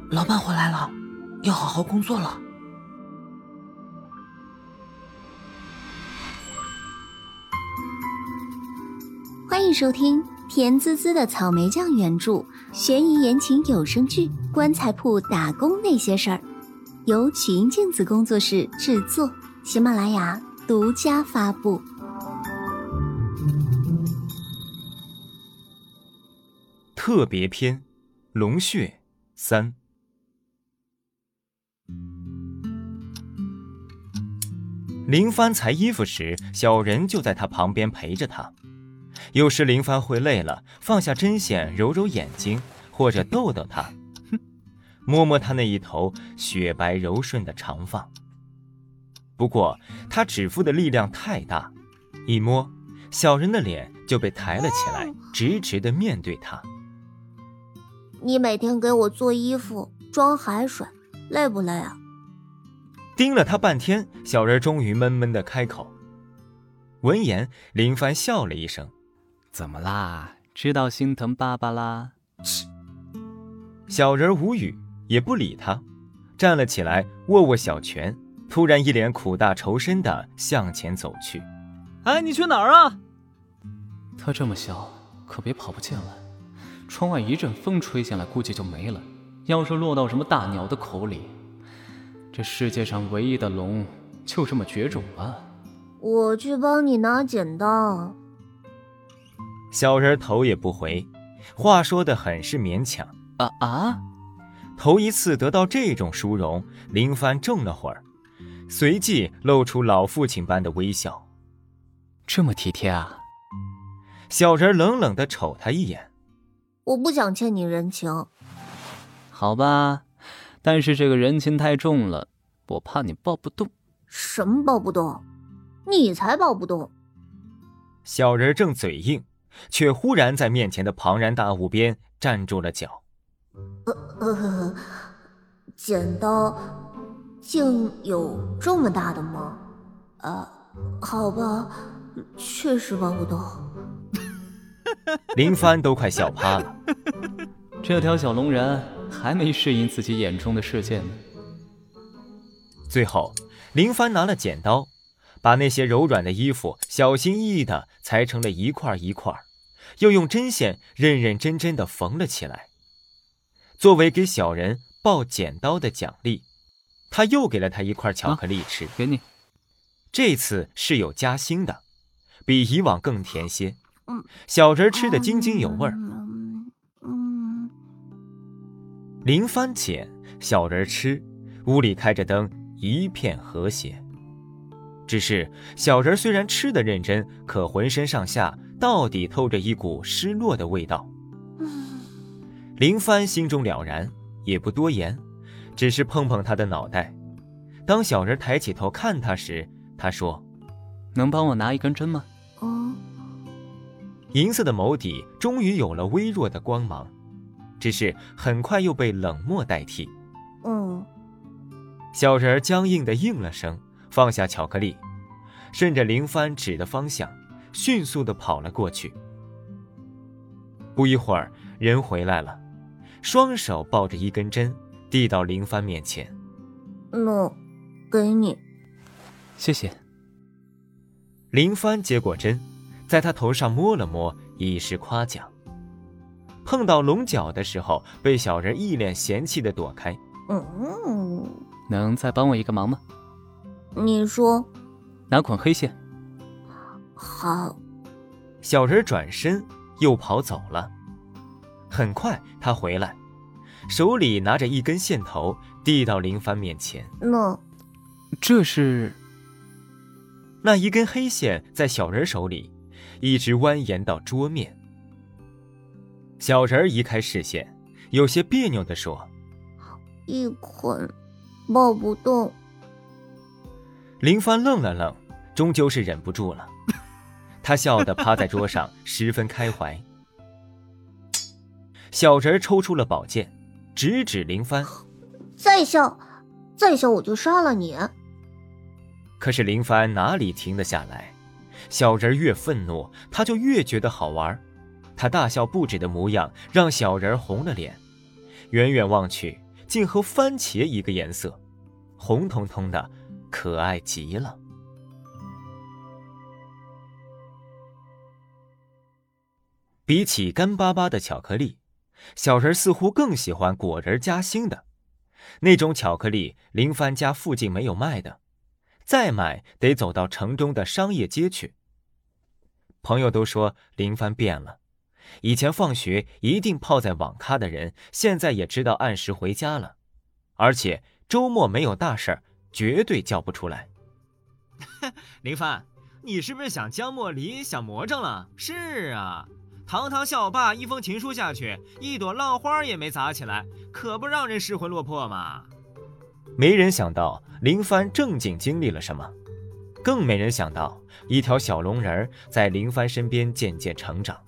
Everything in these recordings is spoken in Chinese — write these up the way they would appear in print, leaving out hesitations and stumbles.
老板回来了，要好好工作了。 欢迎收听甜滋滋的草莓酱原著悬疑言情有声剧《棺材铺打工那些事儿》，由曲音镜子工作室制作，喜马拉雅独家发布。 特别篇龙血3。林帆裁衣服时，小人就在他旁边陪着他。有时林帆会累了，放下针线揉揉眼睛，或者逗逗他，摸摸他那一头雪白柔顺的长发。不过他指腹的力量太大，一摸小人的脸就被抬了起来，直直地面对他。 你每天给我做衣服装海水，累不累啊？ 盯了他半天，小人终于闷闷地开口。闻言，林帆笑了一声： 怎么啦？知道心疼爸爸啦？ 切！小人无语，也不理他，站了起来，握握小拳，突然一脸苦大仇深地向前走去。 哎，你去哪儿啊？他这么小，可别跑不见了。窗外一阵风吹进来，估计就没了。要是落到什么大鸟的口里，这世界上唯一的龙就这么绝种了。 我去帮你拿剪刀。 小人头也不回，话说得很是勉强。头一次得到这种殊荣，林帆怔了会儿，随即露出老父亲般的微笑。 这么体贴啊？ 小人冷冷地瞅他一眼。 我不想欠你人情。 好吧，但是这个人情太重了，我怕你抱不动。 什么抱不动？你才抱不动。 小人正嘴硬，却忽然在面前的庞然大物边站住了脚。 剪刀竟有这么大的吗？好吧，确实抱不动。 林帆都快笑趴了。 这条小龙人还没适应自己眼中的世界呢。 最后，林帆拿了剪刀，把那些柔软的衣服小心翼翼地裁成了一块一块，又用针线认认真真地缝了起来。作为给小人抱剪刀的奖励，他又给了他一块巧克力吃。 给你。 这次是有夹心的，比以往更甜些。小人吃得津津有味儿。林帆捡，小人吃，屋里开着灯，一片和谐。只是小人虽然吃得认真，可浑身上下到底透着一股失落的味道。林帆心中了然，也不多言，只是碰碰他的脑袋。当小人抬起头看他时，他说： 能帮我拿一根针吗？ 银色的眸底终于有了微弱的光芒，只是很快又被冷漠代替。小人僵硬地应了声，放下巧克力，顺着林帆指的方向迅速地跑了过去。不一会儿，人回来了，双手抱着一根针递到林帆面前。 给你。 谢谢。 林帆接过针，在他头上摸了摸，以示夸奖。碰到龙角的时候，被小人一脸嫌弃地躲开。 能再帮我一个忙吗？ 你说。 拿捆黑线。 好。 小人转身又跑走了。很快他回来，手里拿着一根线头，递到林帆面前。 这是…… 那一根黑线在小人手里一直蜿蜒到桌面。小人移开视线，有些别扭地说： 一捆抱不动。 林帆愣了愣，终究是忍不住了。他笑得趴在桌上，十分开怀。小人抽出了宝剑，直指林帆： 再笑我就杀了你。 可是林帆哪里停得下来？小人越愤怒，他就越觉得好玩。他大笑不止的模样让小人红了脸，远远望去， 竟和番茄一个颜色，红彤彤的，可爱极了。比起干巴巴的巧克力，小人似乎更喜欢果仁夹心的。那种巧克力林帆家附近没有卖的，再买得走到城中的商业街去。朋友都说林帆变了，以前放学一定泡在网咖的人，现在也知道按时回家了，而且周末没有大事儿，绝对叫不出来。林帆，你是不是想江莫离想魔怔了？是啊，堂堂校霸一封情书下去，一朵浪花也没砸起来，可不让人失魂落魄嘛。没人想到林帆正经经历了什么，更没人想到一条小龙人在林帆身边渐渐成长。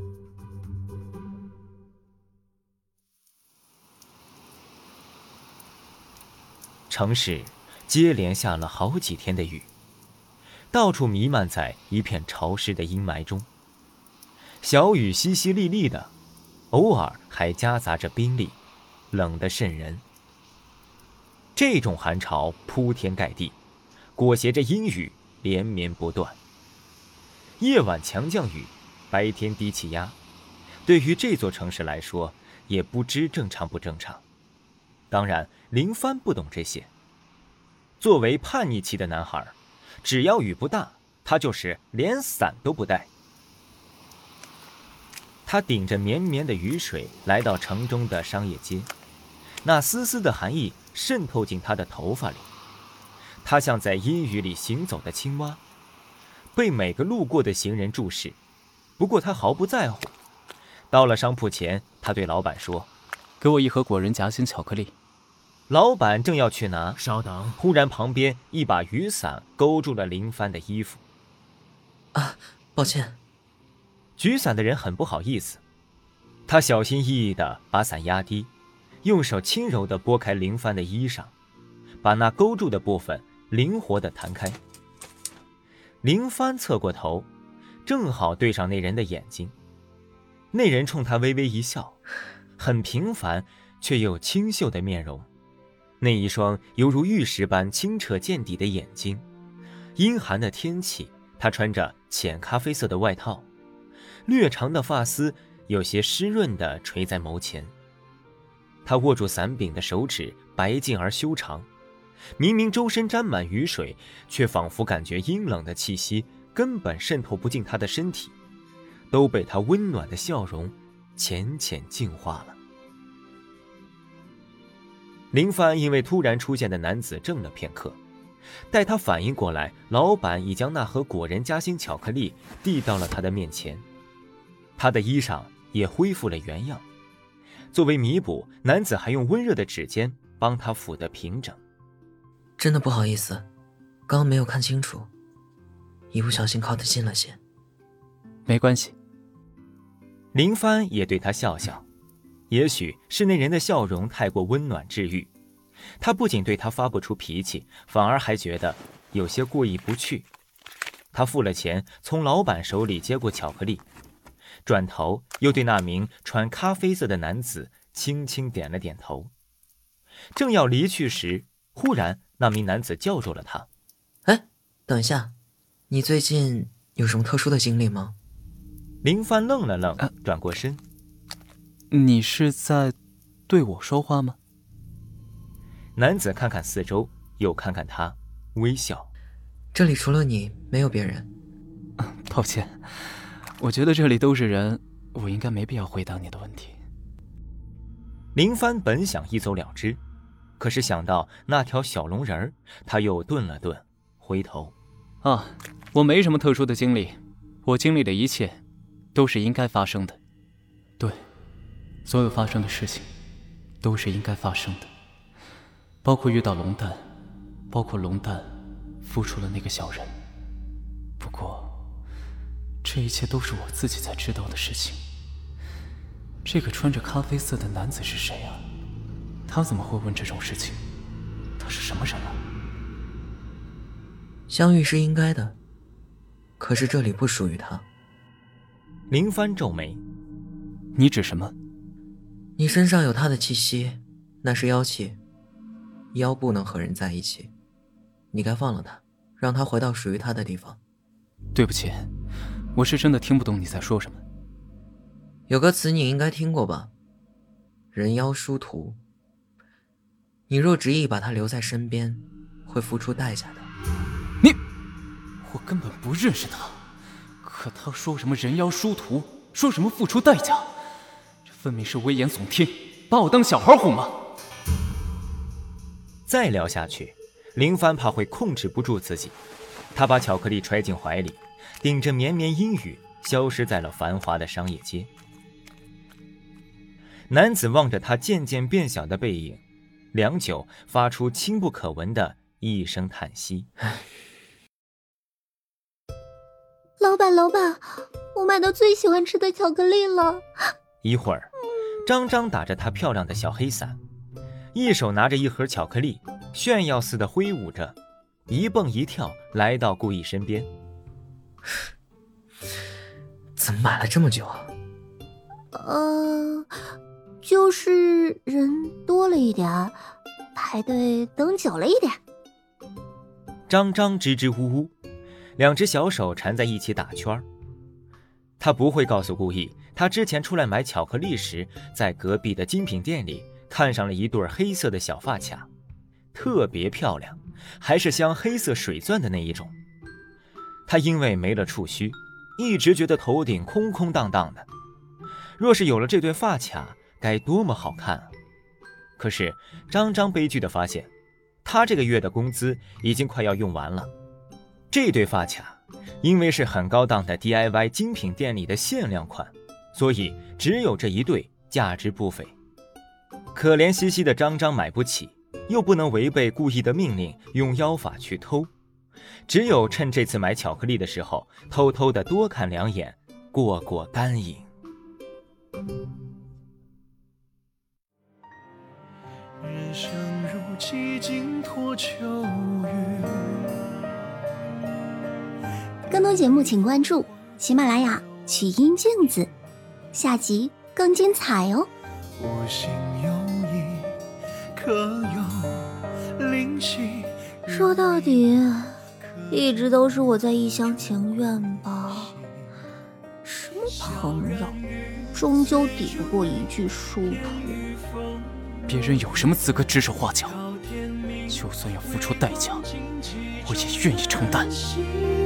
城市接连下了好几天的雨，到处弥漫在一片潮湿的阴霾中。小雨淅淅沥沥的，偶尔还夹杂着冰粒，冷得瘆人。这种寒潮铺天盖地，裹挟着阴雨连绵不断。夜晚强降雨，白天低气压，对于这座城市来说，也不知正常不正常。当然，林帆不懂这些。作为叛逆期的男孩，只要雨不大，他就是连伞都不带。他顶着绵绵的雨水来到城中的商业街，那丝丝的寒意渗透进他的头发里。他像在阴雨里行走的青蛙，被每个路过的行人注视。不过他毫不在乎。到了商铺前，他对老板说：“ 给我一盒果仁夹心巧克力。” 老板正要去拿， 稍等。 忽然旁边一把雨伞勾住了林帆的衣服。 啊，抱歉。 举伞的人很不好意思，他小心翼翼地把伞压低，用手轻柔地拨开林帆的衣裳，把那勾住的部分灵活地弹开。林帆侧过头，正好对上那人的眼睛。那人冲他微微一笑，很平凡却又清秀的面容，那一双犹如玉石般清澈见底的眼睛。阴寒的天气，他穿着浅咖啡色的外套，略长的发丝有些湿润地垂在眸前。他握住伞柄的手指白净而修长，明明周身沾满雨水，却仿佛感觉阴冷的气息根本渗透不进他的身体，都被他温暖的笑容浅浅净化了。林帆因为突然出现的男子怔了片刻，待他反应过来，老板已将那盒果仁夹心巧克力递到了他的面前，他的衣裳也恢复了原样。作为弥补，男子还用温热的指尖帮他抚得平整。 真的不好意思，刚刚没有看清楚，一不小心靠得近了些。 没关系。 林帆也对他笑笑，也许是那人的笑容太过温暖治愈，他不仅对他发不出脾气，反而还觉得有些过意不去。他付了钱，从老板手里接过巧克力，转头又对那名穿咖啡色的男子轻轻点了点头。正要离去时，忽然那名男子叫住了他：“ 哎，等一下，你最近有什么特殊的经历吗？” 林帆愣了愣，转过身：“ 你是在对我说话吗？” 男子看看四周，又看看他，微笑：“ 这里除了你，没有别人。” 抱歉，我觉得这里都是人，我应该没必要回答你的问题。 林帆本想一走了之，可是想到那条小龙人，他又顿了顿，回头：“ 我没什么特殊的经历，我经历的一切都是应该发生的。对，所有发生的事情都是应该发生的，包括遇到龙蛋，包括龙蛋付出了那个小人。不过这一切都是我自己才知道的事情。这个穿着咖啡色的男子是谁啊？他怎么会问这种事情？他是什么人啊？ 相遇是应该的，可是这里不属于他。 林帆皱眉：“ 你指什么？” 你身上有他的气息， 那是妖气，妖不能和人在一起，你该放了他，让他回到属于他的地方。 对不起，我是真的听不懂你在说什么。 有个词你应该听过吧，人妖殊途。你若执意把他留在身边，会付出代价的。 我根本不认识他，可他说什么人妖殊途，说什么付出代价，这分明是危言耸听，把我当小孩哄吗？ 再聊下去，林帆怕会控制不住自己，他把巧克力揣进怀里，顶着绵绵阴雨，消失在了繁华的商业街。男子望着他渐渐变小的背影，良久，发出轻不可闻的一声叹息。 老板，我买到最喜欢吃的巧克力了。 一会儿，张张打着他漂亮的小黑伞，一手拿着一盒巧克力，炫耀似的挥舞着，一蹦一跳来到顾逸身边。 怎么买了这么久啊？ 就是人多了一点，排队等久了一点。 张张支支吾吾，两只小手缠在一起打圈。他不会告诉顾逸，他之前出来买巧克力时，在隔壁的精品店里看上了一对黑色的小发卡，特别漂亮，还是镶黑色水钻的那一种。他因为没了触须，一直觉得头顶空空荡荡的，若是有了这对发卡，该多么好看啊！可是张张悲剧地发现，他这个月的工资已经快要用完了。这对发卡因为是很高档的 DIY 精品店里的限量款，所以只有这一对，价值不菲。可怜兮兮的张张买不起，又不能违背顾逸的命令用妖法去偷，只有趁这次买巧克力的时候偷偷的多看两眼，过过干瘾。 人生如寂静托秋雨。 更多节目请关注喜马拉雅曲音镜子，下集更精彩哦。 我心有意，可有灵犀。 说到底，一直都是我在一厢情愿吧。什么朋友，终究抵不过一句殊途。 别人有什么资格指手画脚？就算要付出代价，我也愿意承担。